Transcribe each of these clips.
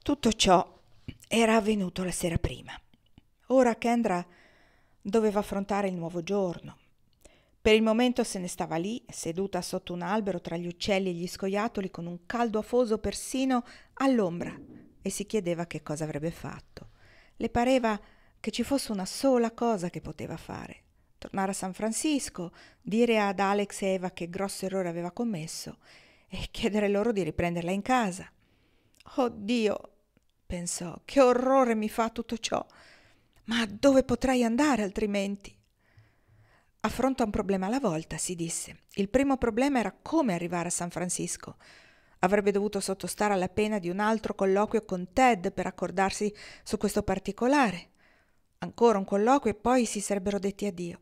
Tutto ciò era avvenuto la sera prima. Ora Kendra doveva affrontare il nuovo giorno. Per il momento se ne stava lì, seduta sotto un albero tra gli uccelli e gli scoiattoli, con un caldo afoso persino all'ombra, e si chiedeva che cosa avrebbe fatto. Le pareva che ci fosse una sola cosa che poteva fare: tornare a San Francisco, dire ad Alex e Eva che grosso errore aveva commesso e chiedere loro di riprenderla in casa. Oh Dio, pensò, che orrore mi fa tutto ciò. Ma dove potrei andare altrimenti? Affronta un problema alla volta, si disse. Il primo problema era come arrivare a San Francisco. Avrebbe dovuto sottostare alla pena di un altro colloquio con Ted per accordarsi su questo particolare. Ancora un colloquio e poi si sarebbero detti addio.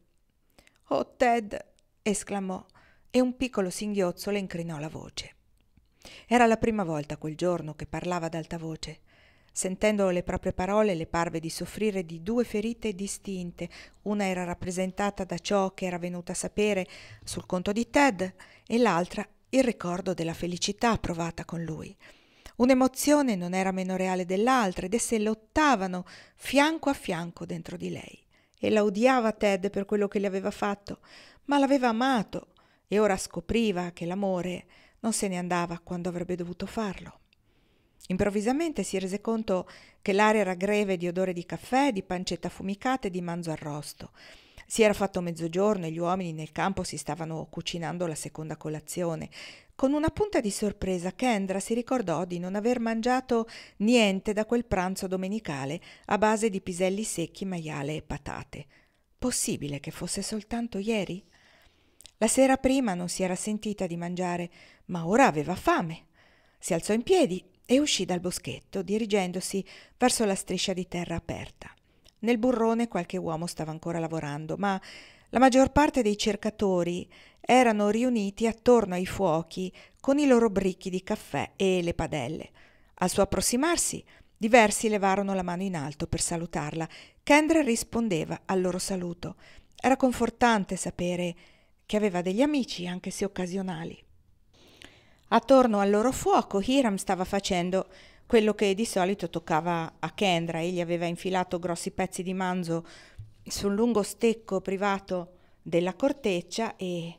Oh Ted, esclamò, e un piccolo singhiozzo le incrinò la voce. Era la prima volta quel giorno che parlava ad alta voce. Sentendo le proprie parole le parve di soffrire di due ferite distinte. Una era rappresentata da ciò che era venuta a sapere sul conto di Ted e l'altra il ricordo della felicità provata con lui. Un'emozione non era meno reale dell'altra ed esse lottavano fianco a fianco dentro di lei. E la odiava Ted per quello che le aveva fatto, ma l'aveva amato e ora scopriva che l'amore non se ne andava quando avrebbe dovuto farlo. Improvvisamente si rese conto che l'aria era greve di odore di caffè, di pancetta affumicata e di manzo arrosto. Si era fatto mezzogiorno e gli uomini nel campo si stavano cucinando la seconda colazione. Con una punta di sorpresa Kendra si ricordò di non aver mangiato niente da quel pranzo domenicale a base di piselli secchi, maiale e patate. Possibile che fosse soltanto ieri? La sera prima non si era sentita di mangiare, ma ora aveva fame. Si alzò in piedi e uscì dal boschetto, dirigendosi verso la striscia di terra aperta. Nel burrone qualche uomo stava ancora lavorando, ma la maggior parte dei cercatori erano riuniti attorno ai fuochi con i loro bricchi di caffè e le padelle. Al suo approssimarsi, diversi levarono la mano in alto per salutarla. Kendra rispondeva al loro saluto. Era confortante sapere che aveva degli amici, anche se occasionali. Attorno al loro fuoco Hiram stava facendo quello che di solito toccava a Kendra. Egli aveva infilato grossi pezzi di manzo sul lungo stecco privato della corteccia e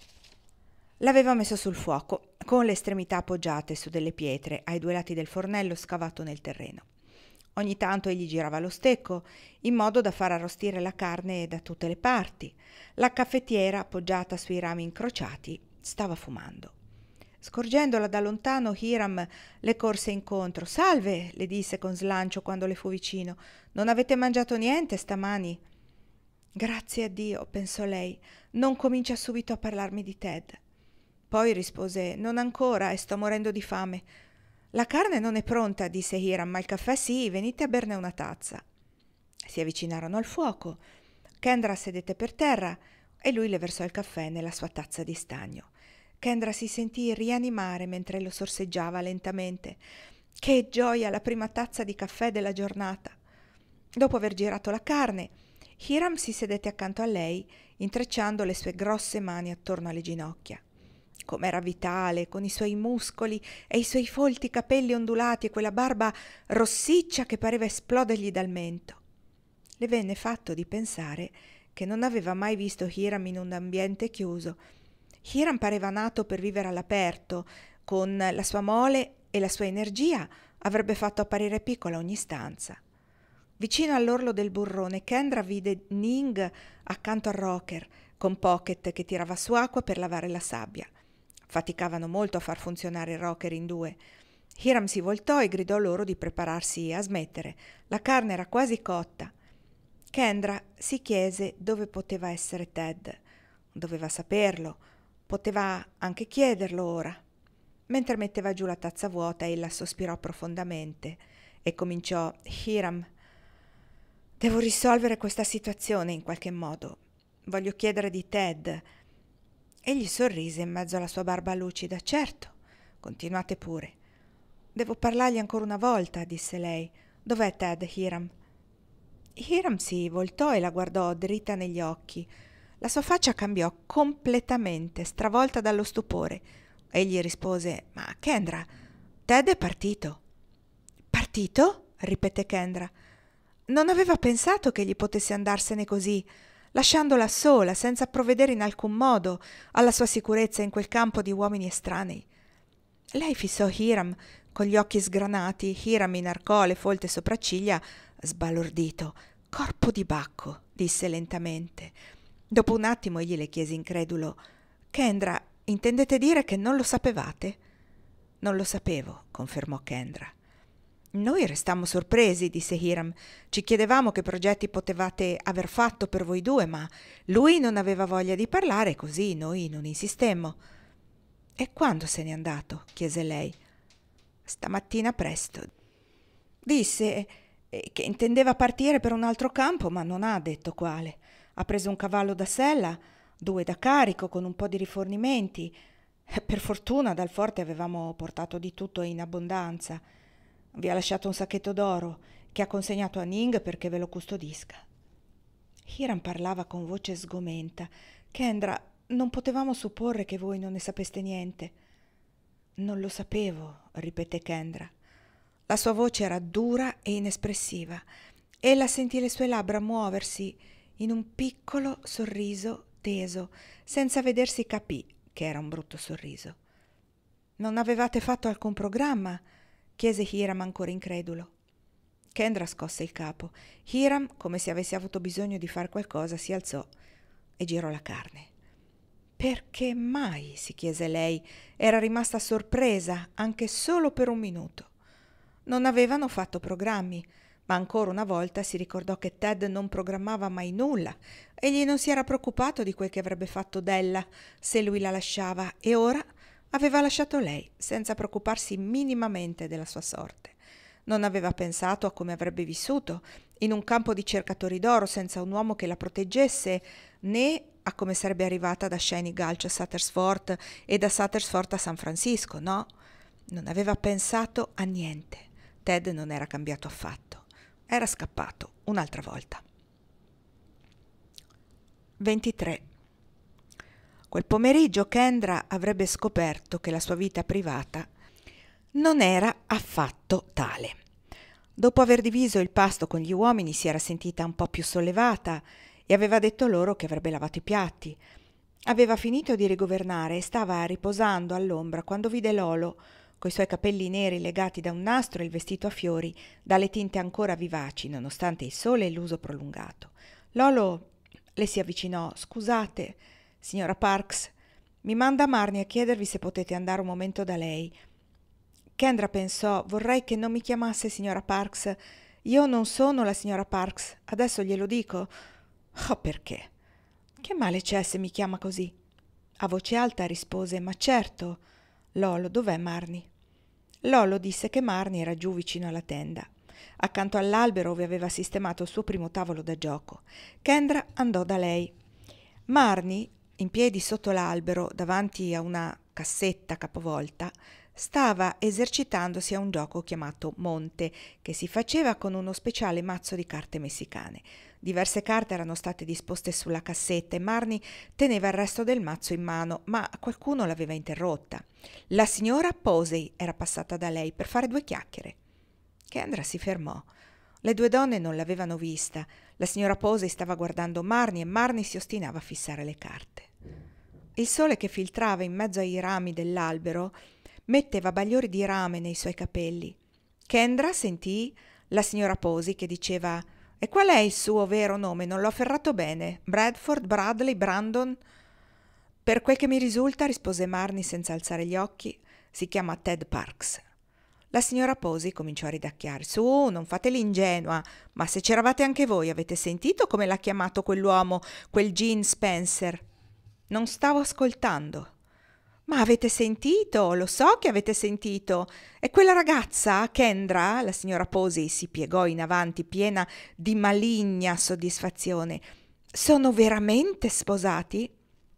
l'aveva messo sul fuoco, con le estremità appoggiate su delle pietre ai due lati del fornello scavato nel terreno. Ogni tanto egli girava lo stecco in modo da far arrostire la carne da tutte le parti. La caffettiera, appoggiata sui rami incrociati, stava fumando. Scorgendola da lontano, Hiram le corse incontro. «Salve!» le disse con slancio quando le fu vicino. «Non avete mangiato niente stamani?» «Grazie a Dio», pensò lei, «non comincia subito a parlarmi di Ted». Poi rispose: «Non ancora e sto morendo di fame». «La carne non è pronta», disse Hiram, «ma il caffè sì, venite a berne una tazza». Si avvicinarono al fuoco. Kendra sedette per terra e lui le versò il caffè nella sua tazza di stagno. Kendra si sentì rianimare mentre lo sorseggiava lentamente. Che gioia, la prima tazza di caffè della giornata! Dopo aver girato la carne, Hiram si sedette accanto a lei, intrecciando le sue grosse mani attorno alle ginocchia. Com'era vitale, con i suoi muscoli e i suoi folti capelli ondulati e quella barba rossiccia che pareva esplodergli dal mento. Le venne fatto di pensare che non aveva mai visto Hiram in un ambiente chiuso. Hiram pareva nato per vivere all'aperto. Con la sua mole e la sua energia avrebbe fatto apparire piccola ogni stanza. Vicino all'orlo del burrone, Kendra vide Ning accanto al rocker, con Pocket che tirava su acqua per lavare la sabbia. Faticavano molto a far funzionare il rocker in due. Hiram si voltò e gridò loro di prepararsi a smettere. La carne era quasi cotta. Kendra si chiese dove poteva essere Ted. Doveva saperlo. Poteva anche chiederlo ora. Mentre metteva giù la tazza vuota, ella sospirò profondamente e cominciò: «Hiram, devo risolvere questa situazione in qualche modo. Voglio chiedere di Ted». Egli sorrise in mezzo alla sua barba lucida. «Certo, continuate pure». «Devo parlargli ancora una volta», disse lei. «Dov'è Ted, Hiram?» Hiram si voltò e la guardò dritta negli occhi. La sua faccia cambiò completamente, stravolta dallo stupore. Egli rispose: «Ma Kendra, Ted è partito». partito? Ripeté Kendra. Non aveva pensato che gli potesse andarsene così, lasciandola sola, senza provvedere in alcun modo alla sua sicurezza in quel campo di uomini estranei. Lei fissò Hiram con gli occhi sgranati. Hiram inarcò le folte sopracciglia, sbalordito. «Corpo di Bacco», disse lentamente. Dopo un attimo egli le chiese incredulo: «Kendra, intendete dire che non lo sapevate?» «Non lo sapevo», confermò Kendra. «Noi restammo sorpresi», disse Hiram. «Ci chiedevamo che progetti potevate aver fatto per voi due, ma lui non aveva voglia di parlare, così noi non insistemmo». «E quando se n'è andato?» chiese lei. «Stamattina presto. Disse che intendeva partire per un altro campo, ma non ha detto quale. Ha preso un cavallo da sella, 2 da carico, con un po' di rifornimenti. Per fortuna dal forte avevamo portato di tutto in abbondanza. Vi ha lasciato un sacchetto d'oro che ha consegnato a Ning perché ve lo custodisca». Hiram parlava con voce sgomenta. «Kendra, non potevamo supporre che voi non ne sapeste niente». «Non lo sapevo», ripeté Kendra. La sua voce era dura e inespressiva. Ella sentì le sue labbra muoversi in un piccolo sorriso teso, senza vedersi capì che era un brutto sorriso. «Non avevate fatto alcun programma?» chiese Hiram ancora incredulo. Kendra scosse il capo. Hiram, come se avesse avuto bisogno di far qualcosa, si alzò e girò la carne. «Perché mai?» si chiese lei. Era rimasta sorpresa anche solo per un minuto. Non avevano fatto programmi, ma ancora una volta si ricordò che Ted non programmava mai nulla. Egli non si era preoccupato di quel che avrebbe fatto Della se lui la lasciava, e ora aveva lasciato lei, senza preoccuparsi minimamente della sua sorte. Non aveva pensato a come avrebbe vissuto in un campo di cercatori d'oro senza un uomo che la proteggesse, né a come sarebbe arrivata da Shiny Gulch a Sutter's Fort e da Sutter's Fort a San Francisco. No, non aveva pensato a niente. Ted non era cambiato affatto. Era scappato un'altra volta. 23. Quel pomeriggio Kendra avrebbe scoperto che la sua vita privata non era affatto tale. Dopo aver diviso il pasto con gli uomini si era sentita un po' più sollevata e aveva detto loro che avrebbe lavato i piatti. Aveva finito di rigovernare e stava riposando all'ombra quando vide Lolo, coi suoi capelli neri legati da un nastro e il vestito a fiori, dalle tinte ancora vivaci nonostante il sole e l'uso prolungato. Lolo le si avvicinò. «Scusate, signora Parks, mi manda Marnie a chiedervi se potete andare un momento da lei». Kendra pensò: «Vorrei che non mi chiamasse signora Parks. Io non sono la signora Parks. Adesso glielo dico». «Oh, perché? Che male c'è se mi chiama così?» A voce alta rispose: «Ma certo. Lolo, dov'è Marnie?» Lolo disse che Marnie era giù vicino alla tenda, accanto all'albero ove aveva sistemato il suo primo tavolo da gioco. Kendra andò da lei. Marnie, in piedi sotto l'albero, davanti a una cassetta capovolta, stava esercitandosi a un gioco chiamato Monte, che si faceva con uno speciale mazzo di carte messicane. Diverse carte erano state disposte sulla cassetta e Marnie teneva il resto del mazzo in mano, ma qualcuno l'aveva interrotta. La signora Posey era passata da lei per fare 2 chiacchiere. Kendra si fermò. Le 2 donne non l'avevano vista. La signora Posey stava guardando Marnie e Marnie si ostinava a fissare le carte. Il sole che filtrava in mezzo ai rami dell'albero metteva bagliori di rame nei suoi capelli. Kendra sentì la signora Posey che diceva: «E qual è il suo vero nome? Non l'ho afferrato bene. Bradford, Bradley, Brandon?» «Per quel che mi risulta», rispose Marnie senza alzare gli occhi, «si chiama Ted Parks». La signora Posey cominciò a ridacchiare. «Su, non fate l'ingenua, ma se c'eravate anche voi, avete sentito come l'ha chiamato quell'uomo, quel Gene Spencer?» «Non stavo ascoltando». «Ma avete sentito? Lo so che avete sentito. E quella ragazza, Kendra?» La signora Posey si piegò in avanti piena di maligna soddisfazione. «Sono veramente sposati?»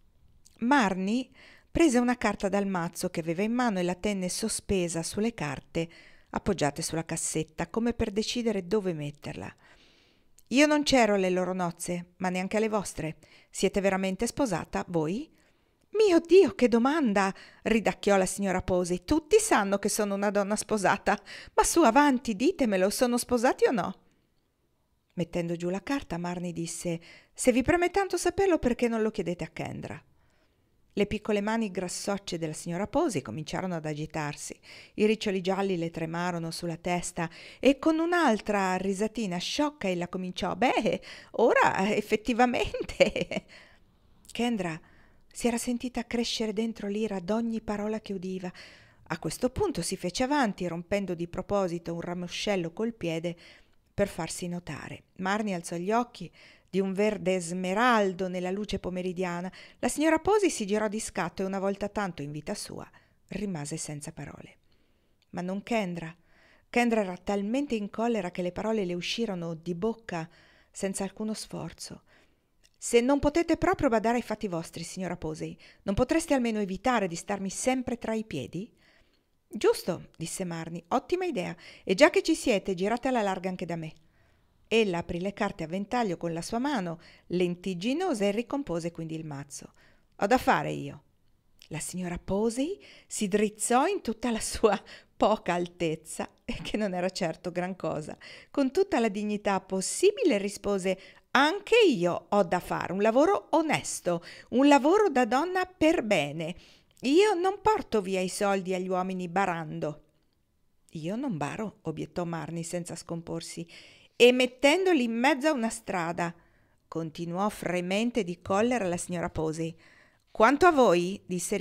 Marnie prese una carta dal mazzo che aveva in mano e la tenne sospesa sulle carte appoggiate sulla cassetta, come per decidere dove metterla. «Io non c'ero alle loro nozze, ma neanche alle vostre. Siete veramente sposata, voi?» Mio Dio, che domanda! Ridacchiò la signora Posey. Tutti sanno che sono una donna sposata, ma su avanti, ditemelo, sono sposati o no? Mettendo giù la carta, Marnie disse: se vi preme tanto saperlo, perché non lo chiedete a Kendra? Le piccole mani grassocce della signora Posey cominciarono ad agitarsi, i riccioli gialli le tremarono sulla testa e con un'altra risatina sciocca ella cominciò: beh, ora effettivamente. Kendra si era sentita crescere dentro l'ira ad ogni parola che udiva. A questo punto si fece avanti, rompendo di proposito un ramoscello col piede per farsi notare. Marnie alzò gli occhi di un verde smeraldo nella luce pomeridiana. La signora Posey si girò di scatto e una volta tanto in vita sua rimase senza parole. Ma non Kendra. Kendra era talmente in collera che le parole le uscirono di bocca senza alcuno sforzo. Se non potete proprio badare ai fatti vostri, signora Posey, non potreste almeno evitare di starmi sempre tra i piedi? Giusto, disse Marnie, ottima idea, e già che ci siete, girate alla larga anche da me. Ella aprì le carte a ventaglio con la sua mano, lentigginosa, e ricompose quindi il mazzo. Ho da fare io. La signora Posey si drizzò in tutta la sua poca altezza, che non era certo gran cosa. Con tutta la dignità possibile rispose: anche io ho da fare un lavoro onesto, un lavoro da donna per bene. Io non porto via i soldi agli uomini barando. Io non baro, obiettò Marnie senza scomporsi, e mettendoli in mezzo a una strada, continuò fremente di collera la signora Posey. Quanto a voi, disse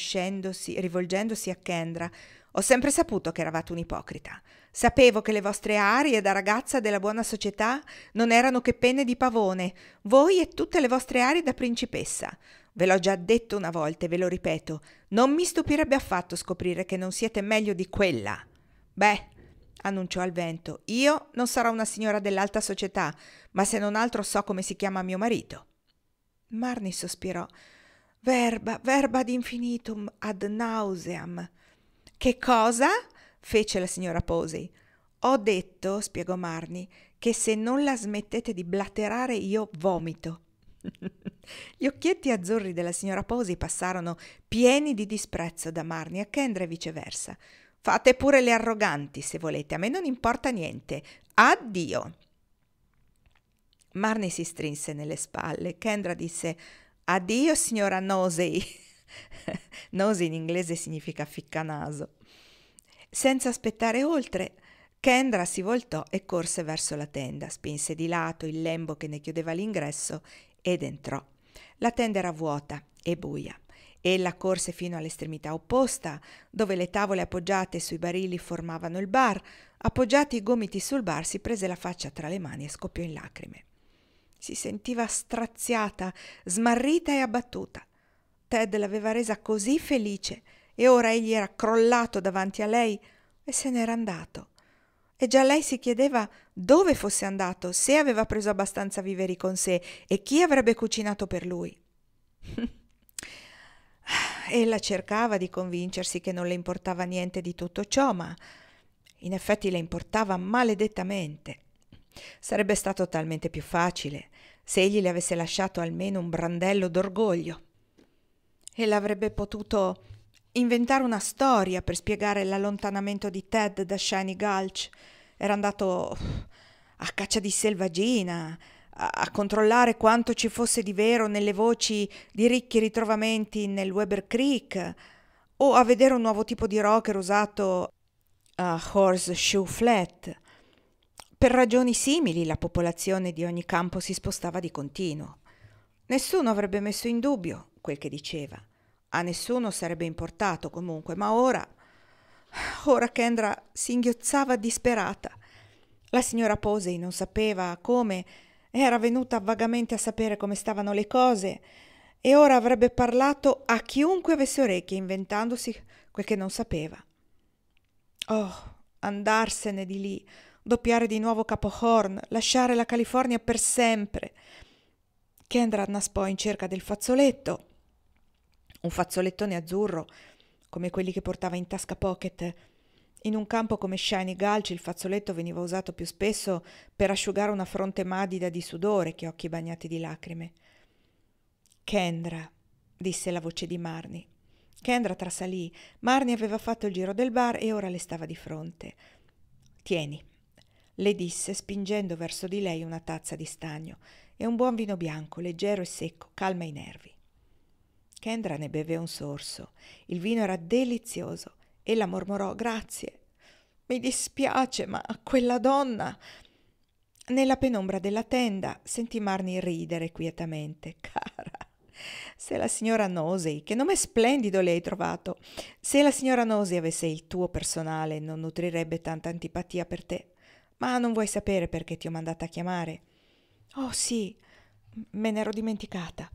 rivolgendosi a Kendra, ho sempre saputo che eravate un ipocrita. Sapevo che le vostre arie da ragazza della buona società non erano che penne di pavone, voi e tutte le vostre arie da principessa. Ve l'ho già detto una volta e ve lo ripeto, non mi stupirebbe affatto scoprire che non siete meglio di quella. Beh, annunciò al vento, io non sarò una signora dell'alta società, ma se non altro so come si chiama mio marito. Marnie sospirò. Verba ad infinitum ad nauseam. Che cosa? Fece la signora Posey. Ho detto, spiegò Marnie, che se non la smettete di blatterare io vomito. Gli occhietti azzurri della signora Posey passarono pieni di disprezzo da Marnie a Kendra e viceversa. Fate pure le arroganti se volete, a me non importa niente. Addio. Marnie si strinse nelle spalle. Kendra disse: addio, signora Nosey. Nosey in inglese significa ficcanaso. Senza aspettare oltre, Kendra si voltò e corse verso la tenda, spinse di lato il lembo che ne chiudeva l'ingresso ed entrò. La tenda era vuota e buia. Ella corse fino all'estremità opposta, dove le tavole appoggiate sui barili formavano il bar. Appoggiati i gomiti sul bar, si prese la faccia tra le mani e scoppiò in lacrime. Si sentiva straziata, smarrita e abbattuta. Ted l'aveva resa così felice e ora egli era crollato davanti a lei e se n'era andato. E già lei si chiedeva dove fosse andato, se aveva preso abbastanza viveri con sé e chi avrebbe cucinato per lui. Ella cercava di convincersi che non le importava niente di tutto ciò, ma in effetti le importava maledettamente. Sarebbe stato talmente più facile se egli le avesse lasciato almeno un brandello d'orgoglio. Ella avrebbe potuto inventare una storia per spiegare l'allontanamento di Ted da Shiny Gulch. Era andato a caccia di selvaggina, a controllare quanto ci fosse di vero nelle voci di ricchi ritrovamenti nel Weber Creek, o a vedere un nuovo tipo di rocker usato a Horseshoe Flat. Per ragioni simili la popolazione di ogni campo si spostava di continuo. Nessuno avrebbe messo in dubbio quel che diceva. A nessuno sarebbe importato comunque, ma ora Kendra singhiozzava disperata. La signora Posey non sapeva come, era venuta vagamente a sapere come stavano le cose e ora avrebbe parlato a chiunque avesse orecchie, inventandosi quel che non sapeva. Oh, andarsene di lì, doppiare di nuovo Capo Horn, lasciare la California per sempre. Kendra annaspò in cerca del fazzoletto, un fazzolettone azzurro come quelli che portava in tasca Pocket. In un campo come Shiny Gulch il fazzoletto veniva usato più spesso per asciugare una fronte madida di sudore che occhi bagnati di lacrime. Kendra disse la voce di Marnie. Kendra trasalì. Marnie aveva fatto il giro del bar e ora le stava di fronte. «Tieni», le disse, spingendo verso di lei una tazza di stagno. «È un buon vino bianco, leggero e secco, calma i nervi». Kendra ne beve un sorso. Il vino era delizioso. Ella mormorò: «Grazie. Mi dispiace, ma quella donna...» Nella penombra della tenda sentì Marnie ridere quietamente. «Cara, se la signora Nosey, che nome splendido le hai trovato, se la signora Nosey avesse il tuo personale non nutrirebbe tanta antipatia per te. Ma non vuoi sapere perché ti ho mandata a chiamare?» «Oh sì, me n'ero dimenticata».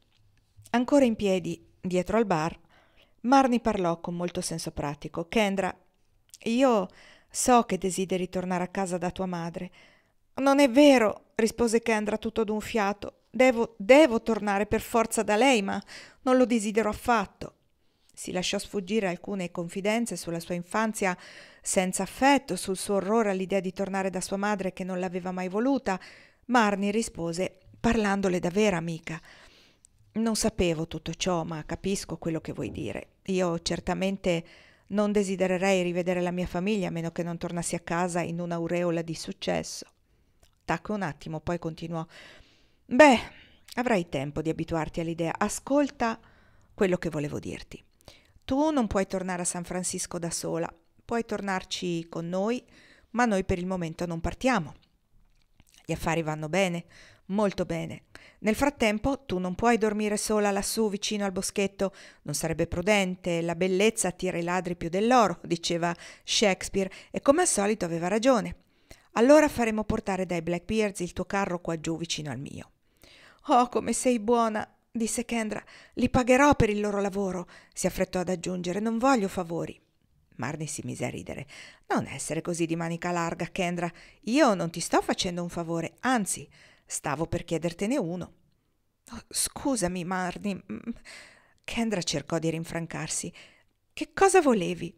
Ancora in piedi, dietro al bar, Marnie parlò con molto senso pratico. «Kendra, io so che desideri tornare a casa da tua madre». «Non è vero», rispose Kendra tutto d'un fiato. Devo tornare per forza da lei, ma non lo desidero affatto». Si lasciò sfuggire alcune confidenze sulla sua infanzia senza affetto, sul suo orrore all'idea di tornare da sua madre che non l'aveva mai voluta. Marnie rispose, parlandole da vera amica: «Non sapevo tutto ciò, ma capisco quello che vuoi dire. Io certamente non desidererei rivedere la mia famiglia a meno che non tornassi a casa in un'aureola di successo». Tacque un attimo, poi continuò: «Beh, avrai tempo di abituarti all'idea. Ascolta quello che volevo dirti. Tu non puoi tornare a San Francisco da sola. Puoi tornarci con noi, ma noi per il momento non partiamo. Gli affari vanno bene, molto bene. Nel frattempo tu non puoi dormire sola lassù vicino al boschetto, non sarebbe prudente, la bellezza attira i ladri più dell'oro, diceva Shakespeare, e come al solito aveva ragione. Allora faremo portare dai Blackbeards il tuo carro qua giù vicino al mio». «Oh, come sei buona», disse Kendra. «Li pagherò per il loro lavoro», si affrettò ad aggiungere. «Non voglio favori». Marnie si mise a ridere. «Non essere così di manica larga, Kendra. Io non ti sto facendo un favore, anzi, stavo per chiedertene uno». «Oh, scusami, Marnie». Kendra cercò di rinfrancarsi. «Che cosa volevi?»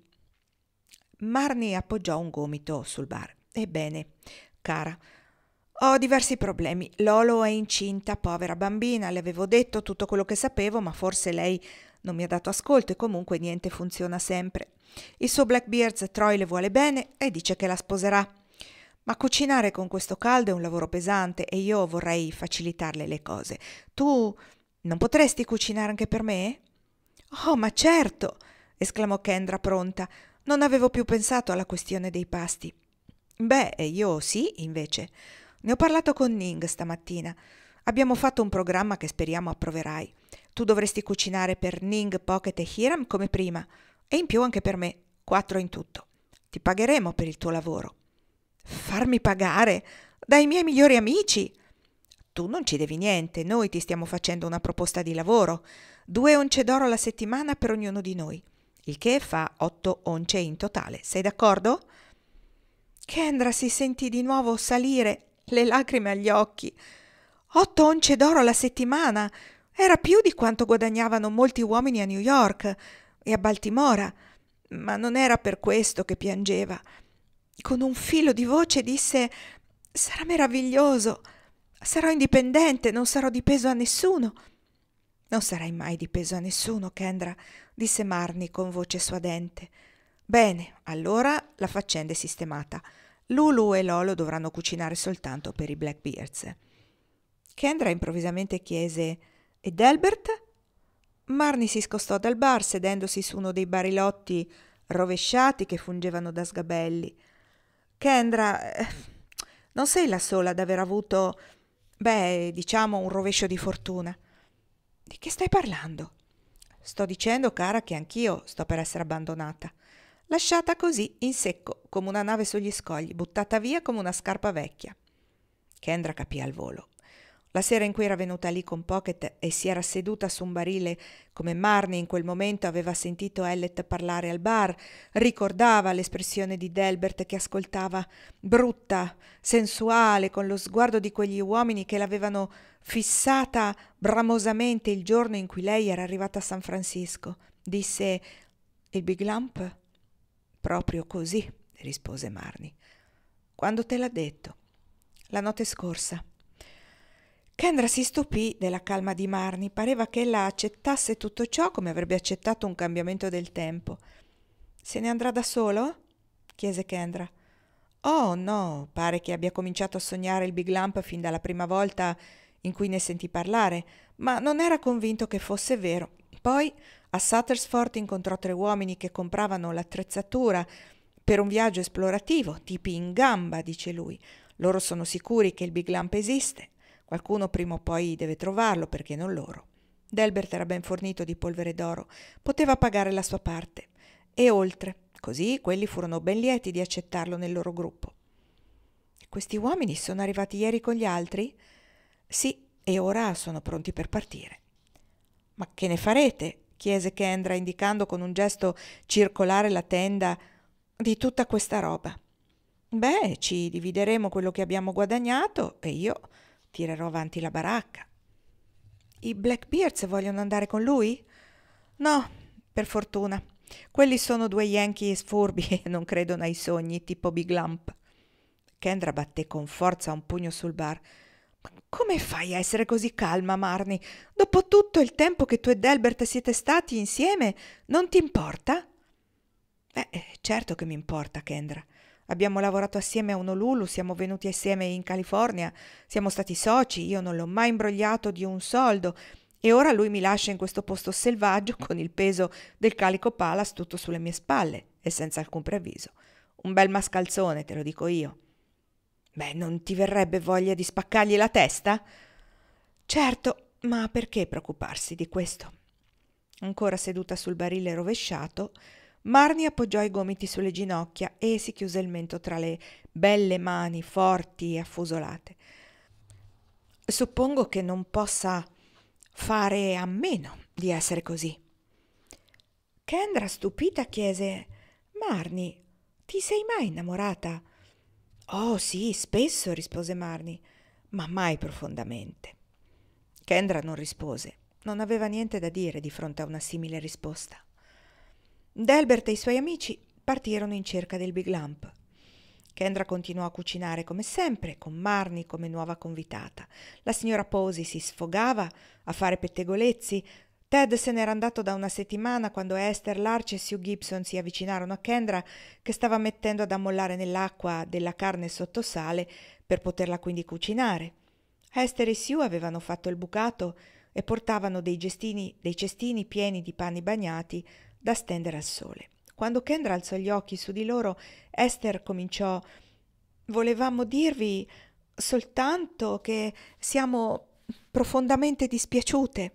Marnie appoggiò un gomito sul bar. «Ebbene, cara, ho diversi problemi. Lolo è incinta, povera bambina, le avevo detto tutto quello che sapevo, ma forse lei non mi ha dato ascolto e comunque niente funziona sempre. Il suo Blackbeards Troy le vuole bene e dice che la sposerà. Ma cucinare con questo caldo è un lavoro pesante e io vorrei facilitarle le cose. Tu non potresti cucinare anche per me?» «Oh, ma certo!» esclamò Kendra pronta. «Non avevo più pensato alla questione dei pasti». «Beh, io sì, invece. Ne ho parlato con Ning stamattina. Abbiamo fatto un programma che speriamo approverai. Tu dovresti cucinare per Ning, Pocket e Hiram come prima, e in più anche per me, 4 in tutto. Ti pagheremo per il tuo lavoro». «Farmi pagare? Dai miei migliori amici?» «Tu non ci devi niente, noi ti stiamo facendo una proposta di lavoro. 2 once d'oro alla settimana per ognuno di noi, il che fa 8 once in totale. Sei d'accordo?» Kendra si sentì di nuovo salire le lacrime agli occhi. 8 once d'oro alla settimana! Era più di quanto guadagnavano molti uomini a New York e a Baltimora, ma non era per questo che piangeva. Con un filo di voce disse: «Sarà meraviglioso! Sarò indipendente, non sarò di peso a nessuno». «Non sarai mai di peso a nessuno, Kendra», disse Marnie con voce suadente. «Bene, allora la faccenda è sistemata. Lulu e Lolo dovranno cucinare soltanto per i Blackbeards». Kendra improvvisamente chiese: «E Delbert?» Marnie si scostò dal bar sedendosi su uno dei barilotti rovesciati che fungevano da sgabelli. «Kendra, non sei la sola ad aver avuto, diciamo, un rovescio di fortuna». «Di che stai parlando?» «Sto dicendo, cara, che anch'io sto per essere abbandonata. Lasciata così, in secco, come una nave sugli scogli, buttata via come una scarpa vecchia». Kendra capì al volo. La sera in cui era venuta lì con Pocket e si era seduta su un barile, come Marnie in quel momento aveva sentito Elliot parlare al bar, ricordava l'espressione di Delbert che ascoltava, brutta, sensuale, con lo sguardo di quegli uomini che l'avevano fissata bramosamente il giorno in cui lei era arrivata a San Francisco. Disse: «Il Big Lump?» «Proprio così», rispose Marnie. «Quando te l'ha detto?» «La notte scorsa». Kendra si stupì della calma di Marnie. Pareva che ella accettasse tutto ciò come avrebbe accettato un cambiamento del tempo. «Se ne andrà da solo?» chiese Kendra. «Oh no, pare che abbia cominciato a sognare il Big Lump fin dalla prima volta in cui ne sentì parlare, ma non era convinto che fosse vero. Poi a Suttersford incontrò 3 uomini che compravano l'attrezzatura per un viaggio esplorativo, tipi in gamba, dice lui. Loro sono sicuri che il Big Lump esiste. Qualcuno prima o poi deve trovarlo, perché non loro. Delbert era ben fornito di polvere d'oro, poteva pagare la sua parte. E oltre, così quelli furono ben lieti di accettarlo nel loro gruppo. Questi uomini sono arrivati ieri con gli altri? Sì, e ora sono pronti per partire. Ma che ne farete? Chiese Kendra, indicando con un gesto circolare la tenda di tutta questa roba. Beh, ci divideremo quello che abbiamo guadagnato e io tirerò avanti la baracca. I Blackbeards vogliono andare con lui? No, per fortuna. Quelli sono 2 Yankee sfurbi e non credono ai sogni, tipo Big Lump. Kendra batté con forza un pugno sul bar. Ma come fai a essere così calma, Marnie? Dopo tutto il tempo che tu e Delbert siete stati insieme, non ti importa? Certo che mi importa, Kendra. Abbiamo lavorato assieme a Honolulu, siamo venuti assieme in California, siamo stati soci, io non l'ho mai imbrogliato di un soldo e ora lui mi lascia in questo posto selvaggio con il peso del Calico Palace tutto sulle mie spalle e senza alcun preavviso. Un bel mascalzone, te lo dico io. Beh, non ti verrebbe voglia di spaccargli la testa? Certo, ma perché preoccuparsi di questo? Ancora seduta sul barile rovesciato, Marnie appoggiò i gomiti sulle ginocchia e si chiuse il mento tra le belle mani forti e affusolate. Suppongo che non possa fare a meno di essere così. Kendra, stupita, chiese: Marnie, ti sei mai innamorata? Oh sì, spesso, rispose Marnie, ma mai profondamente. Kendra non rispose. Non aveva niente da dire di fronte a una simile risposta. Delbert e i suoi amici partirono in cerca del Big Lump. Kendra continuò a cucinare come sempre, con Marnie come nuova convitata. La signora Posey si sfogava a fare pettegolezzi. Ted se n'era andato da una settimana quando Esther Larch e Sue Gibson si avvicinarono a Kendra, che stava mettendo ad ammollare nell'acqua della carne sotto sale per poterla quindi cucinare. Esther e Sue avevano fatto il bucato e portavano dei cestini pieni di panni bagnati da stendere al sole. Quando Kendra alzò gli occhi su di loro, Esther cominciò: «Volevamo dirvi soltanto che siamo profondamente dispiaciute».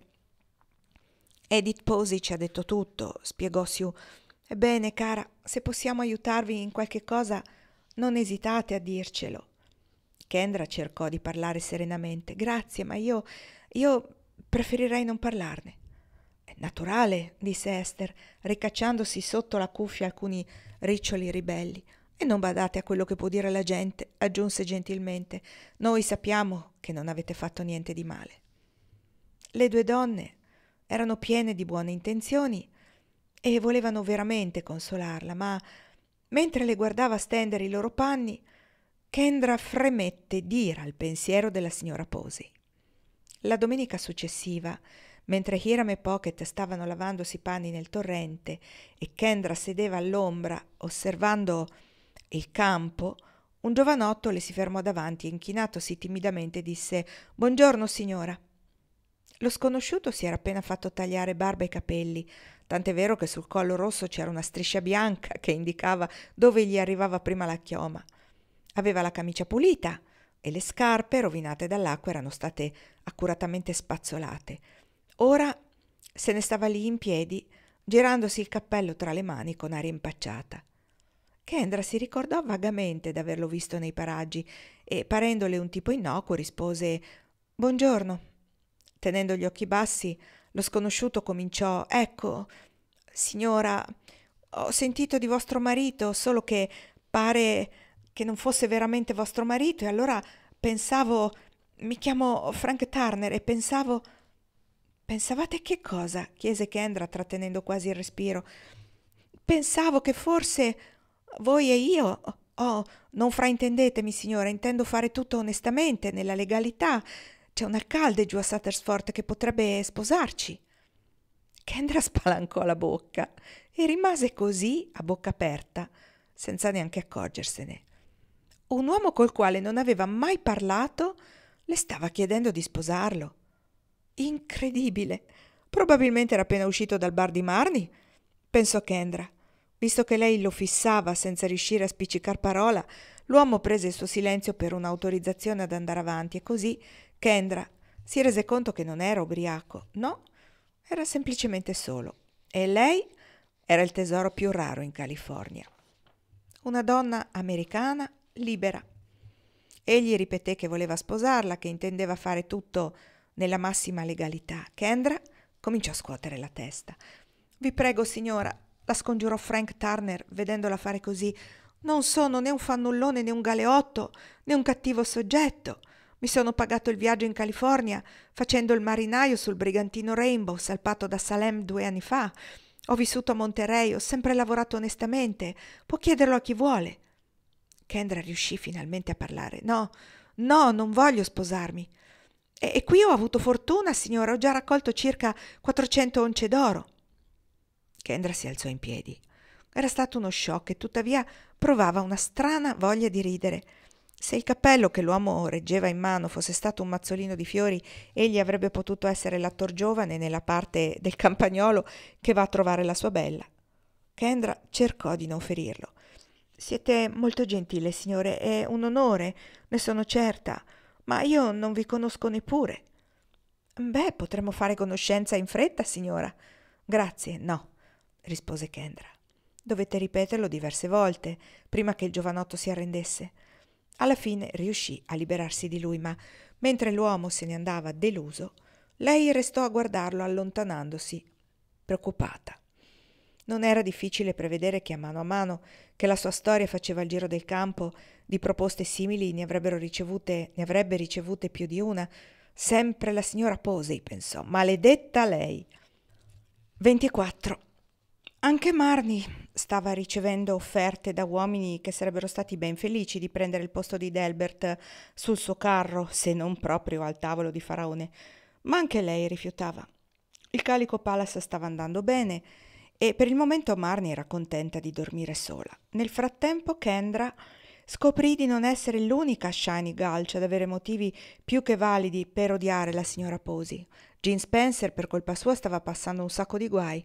«Edith Posey ci ha detto tutto», spiegò Sue. «Ebbene, cara, se possiamo aiutarvi in qualche cosa, non esitate a dircelo». Kendra cercò di parlare serenamente. «Grazie, ma io preferirei non parlarne». «È naturale», disse Esther, ricacciandosi sotto la cuffia alcuni riccioli ribelli. «E non badate a quello che può dire la gente», aggiunse gentilmente. «Noi sappiamo che non avete fatto niente di male». Le 2 donne erano piene di buone intenzioni e volevano veramente consolarla, ma mentre le guardava stendere i loro panni, Kendra fremette d'ira al pensiero della signora Posey. La domenica successiva, mentre Hiram e Pocket stavano lavandosi i panni nel torrente e Kendra sedeva all'ombra osservando il campo, un giovanotto le si fermò davanti e, inchinatosi timidamente, disse: «Buongiorno, signora». Lo sconosciuto si era appena fatto tagliare barba e capelli, tant'è vero che sul collo rosso c'era una striscia bianca che indicava dove gli arrivava prima la chioma. Aveva la camicia pulita e le scarpe, rovinate dall'acqua, erano state accuratamente spazzolate. Ora se ne stava lì in piedi, girandosi il cappello tra le mani con aria impacciata. Kendra si ricordò vagamente d'averlo visto nei paraggi e, parendole un tipo innocuo, rispose: «Buongiorno». Tenendo gli occhi bassi, lo sconosciuto cominciò: «Ecco, signora, ho sentito di vostro marito, solo che pare che non fosse veramente vostro marito, e allora pensavo, mi chiamo Frank Turner e pensavo». «Pensavate che cosa?» chiese Kendra, trattenendo quasi il respiro. «Pensavo che forse voi e io... Oh, non fraintendetemi, signora, intendo fare tutto onestamente, nella legalità. C'è un alcalde giù a Sattersford che potrebbe sposarci. Kendra spalancò la bocca e rimase così a bocca aperta, senza neanche accorgersene. Un uomo col quale non aveva mai parlato le stava chiedendo di sposarlo. Incredibile! Probabilmente era appena uscito dal bar di Marnie, pensò Kendra. Visto che lei lo fissava senza riuscire a spiccicar parola, l'uomo prese il suo silenzio per un'autorizzazione ad andare avanti e così Kendra si rese conto che non era ubriaco, no, era semplicemente solo. E lei era il tesoro più raro in California. Una donna americana libera. Egli ripeté che voleva sposarla, che intendeva fare tutto nella massima legalità. Kendra cominciò a scuotere la testa. «Vi prego, signora», la scongiurò Frank Turner, vedendola fare così. «Non sono né un fannullone né un galeotto né un cattivo soggetto. Mi sono pagato il viaggio in California facendo il marinaio sul brigantino Rainbow, salpato da Salem 2 anni fa. Ho vissuto a Monterey, ho sempre lavorato onestamente. Può chiederlo a chi vuole». Kendra riuscì finalmente a parlare. «No, non voglio sposarmi. E qui ho avuto fortuna, signora, ho già raccolto circa 400 once d'oro». Kendra si alzò in piedi. Era stato uno shock e tuttavia provava una strana voglia di ridere. Se il cappello che l'uomo reggeva in mano fosse stato un mazzolino di fiori, egli avrebbe potuto essere l'attor giovane nella parte del campagnolo che va a trovare la sua bella. Kendra cercò di non ferirlo. «Siete molto gentile, signore, è un onore, ne sono certa, ma io non vi conosco neppure». «Beh, potremmo fare conoscenza in fretta, signora». «Grazie, no», rispose Kendra. Dovette ripeterlo diverse volte prima che il giovanotto si arrendesse. Alla fine riuscì a liberarsi di lui, ma mentre l'uomo se ne andava deluso, lei restò a guardarlo allontanandosi, preoccupata. Non era difficile prevedere che a mano che la sua storia faceva il giro del campo, di proposte simili ne avrebbe ricevute più di una. Sempre la signora Posey, pensò. Maledetta lei! 24. Anche Marnie stava ricevendo offerte da uomini che sarebbero stati ben felici di prendere il posto di Delbert sul suo carro, se non proprio al tavolo di Faraone, ma anche lei rifiutava. Il Calico Palace stava andando bene e per il momento Marnie era contenta di dormire sola. Nel frattempo Kendra scoprì di non essere l'unica a Shiny Gulch ad avere motivi più che validi per odiare la signora Posey. Gene Spencer per colpa sua stava passando un sacco di guai.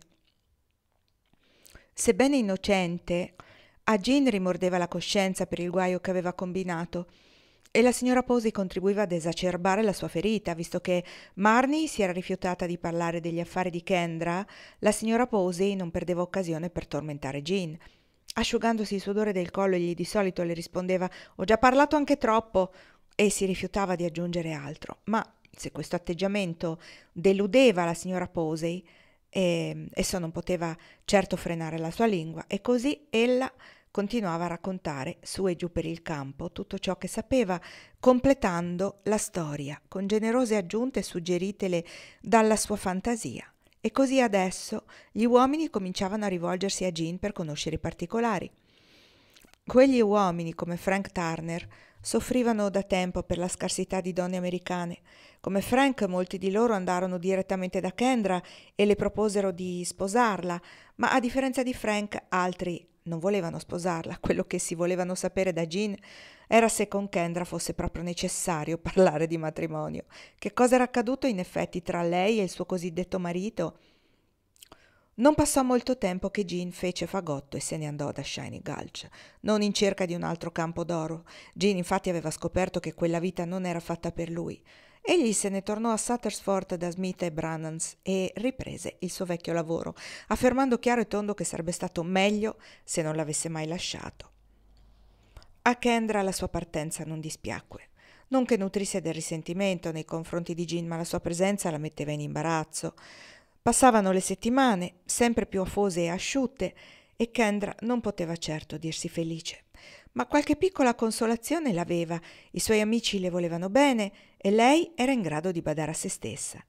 Sebbene innocente, a Gene rimordeva la coscienza per il guaio che aveva combinato e la signora Posey contribuiva ad esacerbare la sua ferita, visto che Marnie si era rifiutata di parlare degli affari di Kendra. La signora Posey non perdeva occasione per tormentare Gene. Asciugandosi il sudore del collo, egli di solito le rispondeva «Ho già parlato anche troppo» e si rifiutava di aggiungere altro. Ma se questo atteggiamento deludeva la signora Posey, esso non poteva certo frenare la sua lingua e così ella continuava a raccontare su e giù per il campo tutto ciò che sapeva, completando la storia con generose aggiunte suggeritele dalla sua fantasia. E così adesso gli uomini cominciavano a rivolgersi a Gene per conoscere i particolari. Quegli uomini, come Frank Turner, soffrivano da tempo per la scarsità di donne americane. Come Frank, molti di loro andarono direttamente da Kendra e le proposero di sposarla, ma a differenza di Frank, altri non volevano sposarla. Quello che si volevano sapere da Gene era se con Kendra fosse proprio necessario parlare di matrimonio. Che cosa era accaduto in effetti tra lei e il suo cosiddetto marito? Non passò molto tempo che Gene fece fagotto e se ne andò da Shiny Gulch, non in cerca di un altro campo d'oro. Gene infatti aveva scoperto che quella vita non era fatta per lui. Egli se ne tornò a Sattersford da Smith e Brannans e riprese il suo vecchio lavoro, affermando chiaro e tondo che sarebbe stato meglio se non l'avesse mai lasciato. A Kendra la sua partenza non dispiacque. Non che nutrisse del risentimento nei confronti di Gene, ma la sua presenza la metteva in imbarazzo. Passavano le settimane, sempre più afose e asciutte, e Kendra non poteva certo dirsi felice. Ma qualche piccola consolazione l'aveva, i suoi amici le volevano bene e lei era in grado di badare a se stessa.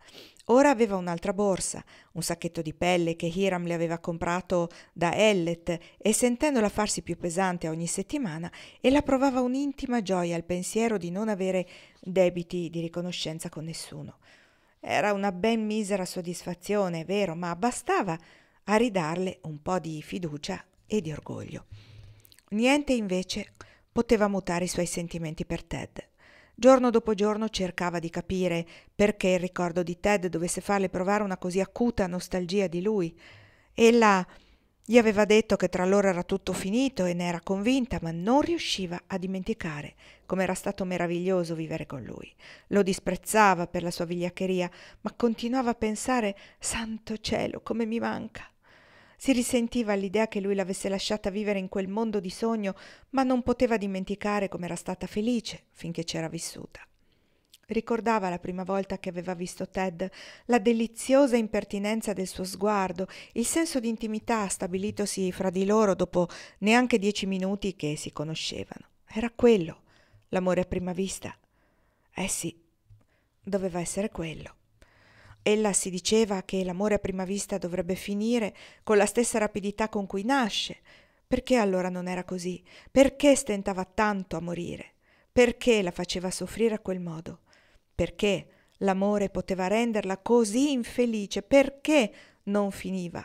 Ora aveva un'altra borsa, un sacchetto di pelle che Hiram le aveva comprato da Ellet e sentendola farsi più pesante ogni settimana, ella provava un'intima gioia al pensiero di non avere debiti di riconoscenza con nessuno. Era una ben misera soddisfazione, è vero, ma bastava a ridarle un po' di fiducia e di orgoglio. Niente invece poteva mutare i suoi sentimenti per Ted. Giorno dopo giorno cercava di capire perché il ricordo di Ted dovesse farle provare una così acuta nostalgia di lui. Ella gli aveva detto che tra loro era tutto finito e ne era convinta, ma non riusciva a dimenticare com'era stato meraviglioso vivere con lui. Lo disprezzava per la sua vigliaccheria, ma continuava a pensare: santo cielo, come mi manca. Si risentiva all'idea che lui l'avesse lasciata vivere in quel mondo di sogno, ma non poteva dimenticare com'era stata felice finché c'era vissuta. Ricordava la prima volta che aveva visto Ted, la deliziosa impertinenza del suo sguardo, il senso di intimità stabilitosi fra di loro dopo neanche 10 minuti che si conoscevano. Era quello, l'amore a prima vista. Sì, doveva essere quello. Ella si diceva che l'amore a prima vista dovrebbe finire con la stessa rapidità con cui nasce. Perché allora non era così? Perché stentava tanto a morire? Perché la faceva soffrire a quel modo? Perché l'amore poteva renderla così infelice? Perché non finiva?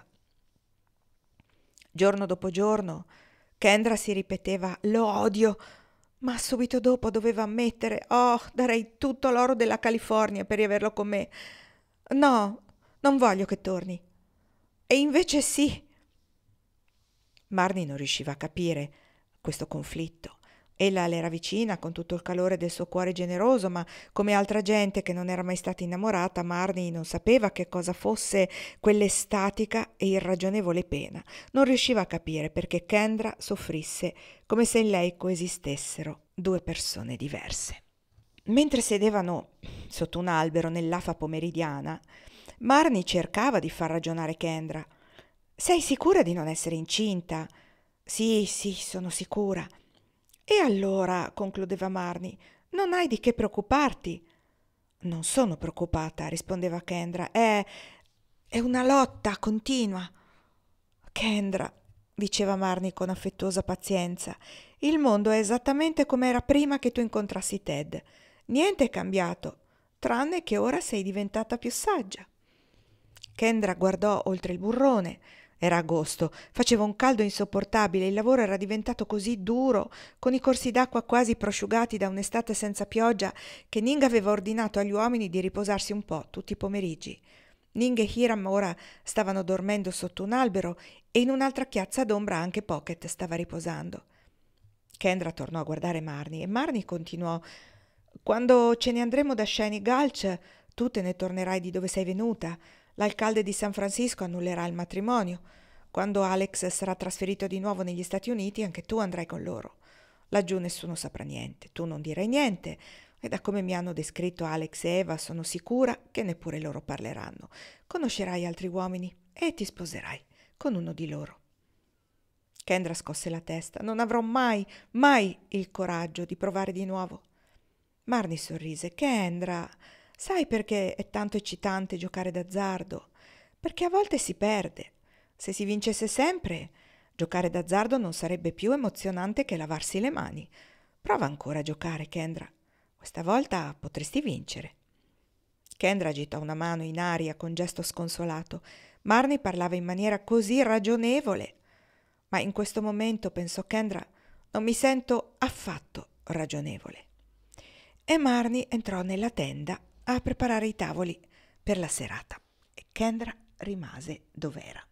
Giorno dopo giorno Kendra si ripeteva: lo odio, ma subito dopo doveva ammettere: oh, darei tutto l'oro della California per riaverlo con me. No, non voglio che torni. E invece sì. Marnie non riusciva a capire questo conflitto. Ella le era vicina con tutto il calore del suo cuore generoso, ma come altra gente che non era mai stata innamorata, Marnie non sapeva che cosa fosse quell'estatica e irragionevole pena. Non riusciva a capire perché Kendra soffrisse come se in lei coesistessero due persone diverse. Mentre sedevano sotto un albero nell'afa pomeridiana, Marnie cercava di far ragionare Kendra. «Sei sicura di non essere incinta?» «Sì, sì, sono sicura». «E allora», concludeva Marnie, «non hai di che preoccuparti». «Non sono preoccupata», rispondeva Kendra. È una lotta continua». «Kendra», diceva Marnie con affettuosa pazienza, «il mondo è esattamente come era prima che tu incontrassi Ted. Niente è cambiato, tranne che ora sei diventata più saggia». Kendra guardò oltre il burrone. Era agosto, faceva un caldo insopportabile, il lavoro era diventato così duro, con i corsi d'acqua quasi prosciugati da un'estate senza pioggia, che Ning aveva ordinato agli uomini di riposarsi un po' tutti i pomeriggi. Ning e Hiram ora stavano dormendo sotto un albero e in un'altra chiazza d'ombra anche Pocket stava riposando. Kendra tornò a guardare Marnie e Marnie continuò: «Quando ce ne andremo da Shiny Gulch, tu te ne tornerai di dove sei venuta. L'alcalde di San Francisco annullerà il matrimonio. Quando Alex sarà trasferito di nuovo negli Stati Uniti, anche tu andrai con loro. Laggiù nessuno saprà niente, tu non dirai niente, e da come mi hanno descritto Alex e Eva sono sicura che neppure loro parleranno. Conoscerai altri uomini e ti sposerai con uno di loro». Kendra scosse la testa. «Non avrò mai, mai il coraggio di provare di nuovo». Marnie sorrise. «Kendra, sai perché è tanto eccitante giocare d'azzardo? Perché a volte si perde. Se si vincesse sempre, giocare d'azzardo non sarebbe più emozionante che lavarsi le mani. Prova ancora a giocare, Kendra. Questa volta potresti vincere». Kendra agitò una mano in aria con gesto sconsolato. Marnie parlava in maniera così ragionevole. «Ma in questo momento», pensò Kendra, «non mi sento affatto ragionevole». E Marnie entrò nella tenda a preparare i tavoli per la serata e Kendra rimase dov'era.